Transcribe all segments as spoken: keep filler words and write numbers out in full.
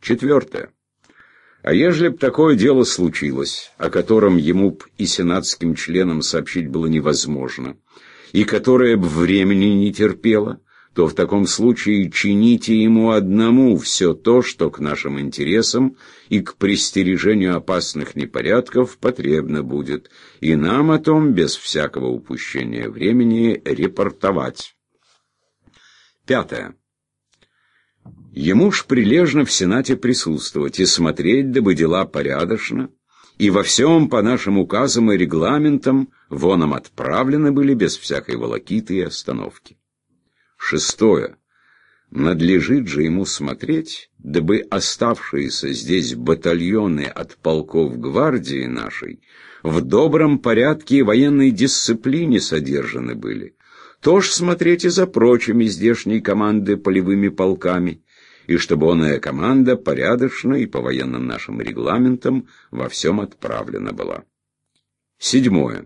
Четвертое. А ежели б такое дело случилось, о котором ему б и сенатским членам сообщить было невозможно, и которое б времени не терпело, то в таком случае чините ему одному все то, что к нашим интересам и к пристережению опасных непорядков потребно будет, и нам о том без всякого упущения времени репортовать. Пятое. Ему ж прилежно в Сенате присутствовать и смотреть, дабы дела порядочно, и во всем по нашим указам и регламентам воном отправлены были без всякой волокиты и остановки. Шестое. Надлежит же ему смотреть, дабы оставшиеся здесь батальоны от полков гвардии нашей в добром порядке и военной дисциплине содержаны были. Тоже смотреть и за прочими здешней команды полевыми полками, и чтобы оная команда порядочно и по военным нашим регламентам во всем отправлена была. Седьмое.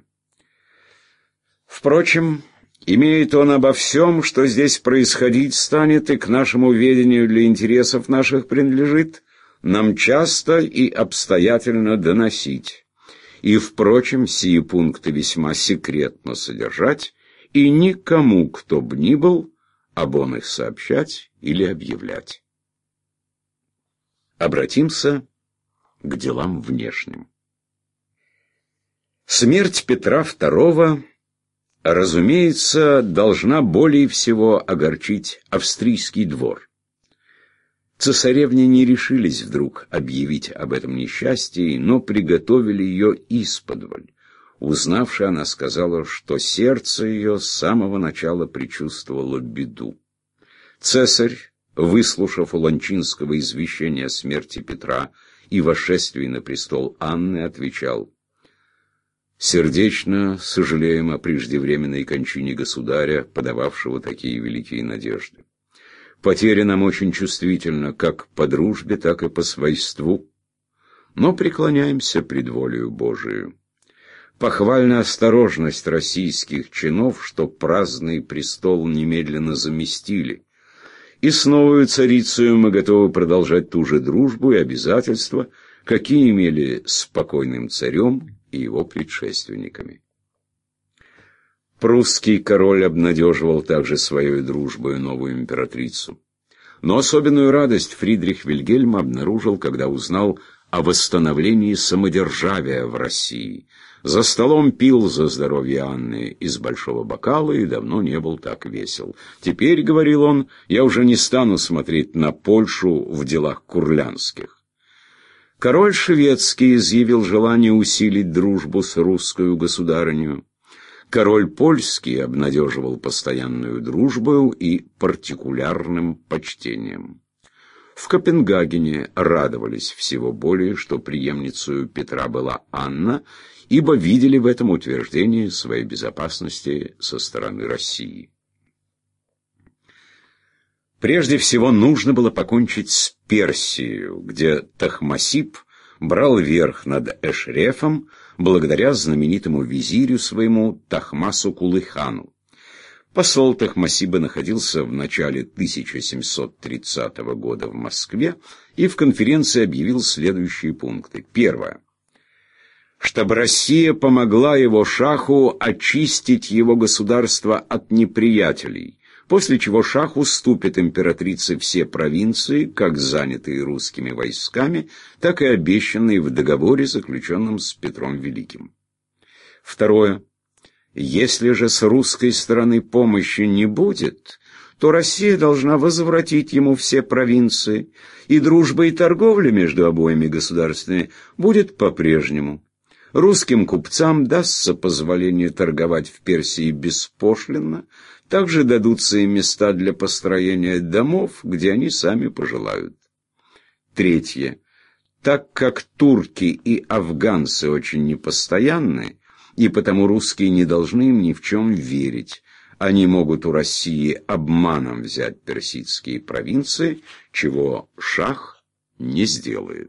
Впрочем, имеет он обо всем, что здесь происходить станет и к нашему ведению для интересов наших принадлежит, нам часто и обстоятельно доносить, и, впрочем, сии пункты весьма секретно содержать, и никому, кто б ни был, об он их сообщать или объявлять. Обратимся к делам внешним. Смерть Петра Второго, разумеется, должна более всего огорчить австрийский двор. Цесаревне не решились вдруг объявить об этом несчастье, но приготовили ее исподволь. Узнавши, она сказала, что сердце ее с самого начала предчувствовало беду. Цесарь, выслушав у Ланчинского извещение о смерти Петра и восшествии на престол Анны, отвечал: «Сердечно сожалеем о преждевременной кончине государя, подававшего такие великие надежды. Потеря нам очень чувствительна как по дружбе, так и по свойству, но преклоняемся пред волею Божию. Похвальна осторожность российских чинов, что праздный престол немедленно заместили, и с новою царицею мы готовы продолжать ту же дружбу и обязательства, какие имели с покойным царем и его предшественниками». Прусский король обнадеживал также своей дружбой новую императрицу. Но особенную радость Фридрих Вильгельм обнаружил, когда узнал о восстановлении самодержавия в России. За столом пил за здоровье Анны из большого бокала и давно не был так весел. «Теперь, — говорил он, — я уже не стану смотреть на Польшу в делах курлянских». Король шведский изъявил желание усилить дружбу с русскою государынью. Король польский обнадеживал постоянную дружбою и партикулярным почтением. В Копенгагене радовались всего более, что преемницею Петра была Анна, ибо видели в этом утверждение своей безопасности со стороны России. Прежде всего нужно было покончить с Персией, где Тахмасип брал верх над Эшрефом благодаря знаменитому визирю своему Тахмасу Кулыхану. Посол Тахмасиба находился в начале тысяча семьсот тридцатого года в Москве и в конференции объявил следующие пункты. Первое. Чтобы Россия помогла его шаху очистить его государство от неприятелей, после чего шах уступит императрице все провинции, как занятые русскими войсками, так и обещанные в договоре, заключенном с Петром Великим. Второе. Если же с русской стороны помощи не будет, то Россия должна возвратить ему все провинции, и дружба и торговля между обоими государствами будет по-прежнему. Русским купцам дастся позволение торговать в Персии беспошлинно, также дадутся им места для построения домов, где они сами пожелают. Третье. Так как турки и афганцы очень непостоянны, и потому русские не должны им ни в чем верить, они могут у России обманом взять персидские провинции, чего шах не сделает.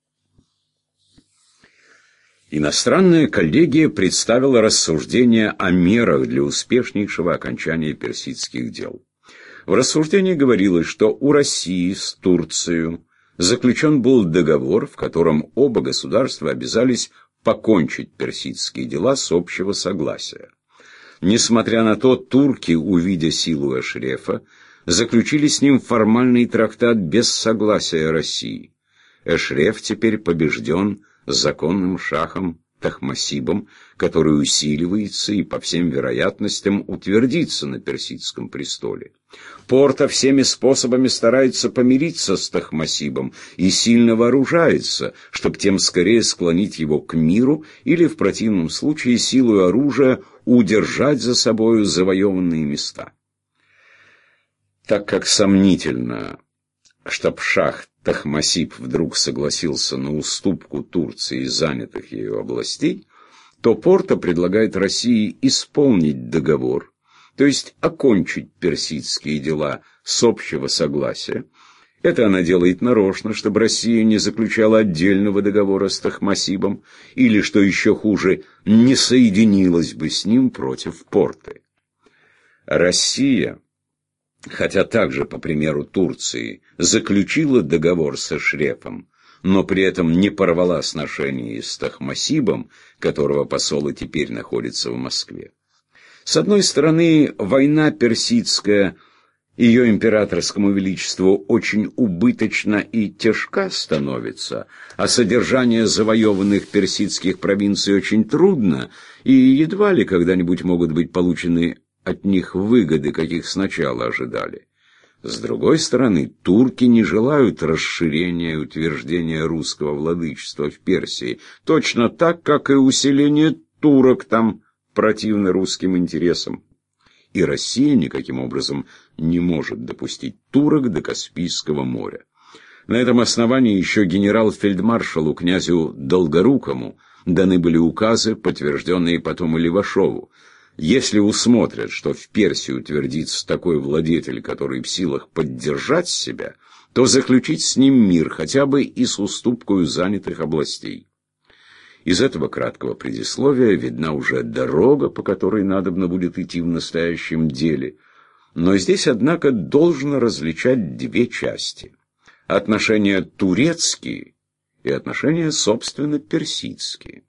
Иностранная коллегия представила рассуждения о мерах для успешнейшего окончания персидских дел. В рассуждении говорилось, что у России с Турцией заключен был договор, в котором оба государства обязались покончить персидские дела с общего согласия. Несмотря на то, турки, увидя силу Эшрефа, заключили с ним формальный трактат без согласия России. Эшреф теперь побежден законным шахом Тахмасибом, который усиливается и, по всем вероятностям, утвердится на персидском престоле. Порта всеми способами старается помириться с Тахмасибом и сильно вооружается, чтобы тем скорее склонить его к миру или, в противном случае, силой оружия удержать за собою завоеванные места. Так как сомнительно, чтоб шах Тахмасиб вдруг согласился на уступку Турции занятых ею областей, то Порта предлагает России исполнить договор, то есть окончить персидские дела с общего согласия. Это она делает нарочно, чтобы Россия не заключала отдельного договора с Тахмасибом, или, что еще хуже, не соединилась бы с ним против Порты. Россия, хотя также, по примеру Турции, заключила договор с Эшрефом, но при этом не порвала сношения с Тахмасибом, которого посол и теперь находится в Москве. С одной стороны, война персидская ее императорскому величеству очень убыточна и тяжка становится, а содержание завоеванных персидских провинций очень трудно, и едва ли когда-нибудь могут быть получены от них выгоды, каких сначала ожидали. С другой стороны, турки не желают расширения и утверждения русского владычества в Персии, точно так, как и усиление турок там противно русским интересам. И Россия никаким образом не может допустить турок до Каспийского моря. На этом основании еще генерал-фельдмаршалу князю Долгорукому даны были указы, подтвержденные потом и Левашову. Если усмотрят, что в Персии утвердится такой владетель, который в силах поддержать себя, то заключить с ним мир, хотя бы и с уступкой занятых областей. Из этого краткого предисловия видна уже дорога, по которой надобно будет идти в настоящем деле. Но здесь, однако, должно различать две части. Отношения турецкие и отношения, собственно, персидские.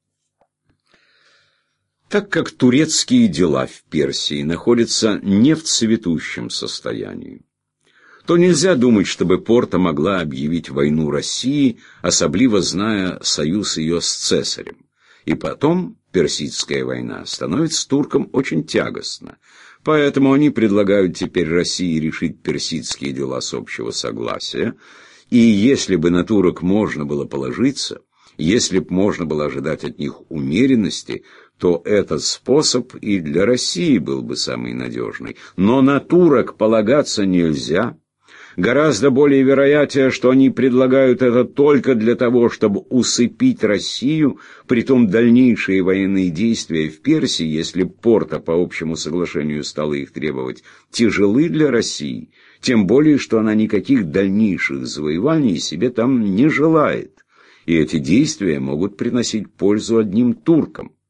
Так как турецкие дела в Персии находятся не в цветущем состоянии, то нельзя думать, чтобы Порта могла объявить войну России, особливо зная союз ее с Цесарем. И потом персидская война становится туркам очень тягостна. Поэтому они предлагают теперь России решить персидские дела с общего согласия. И если бы на турок можно было положиться, если б можно было ожидать от них умеренности, то этот способ и для России был бы самый надежный. Но на турок полагаться нельзя. Гораздо более вероятнее, что они предлагают это только для того, чтобы усыпить Россию, притом дальнейшие военные действия в Персии, если Порта по общему соглашению стала их требовать, тяжелы для России, тем более, что она никаких дальнейших завоеваний себе там не желает, и эти действия могут приносить пользу одним туркам.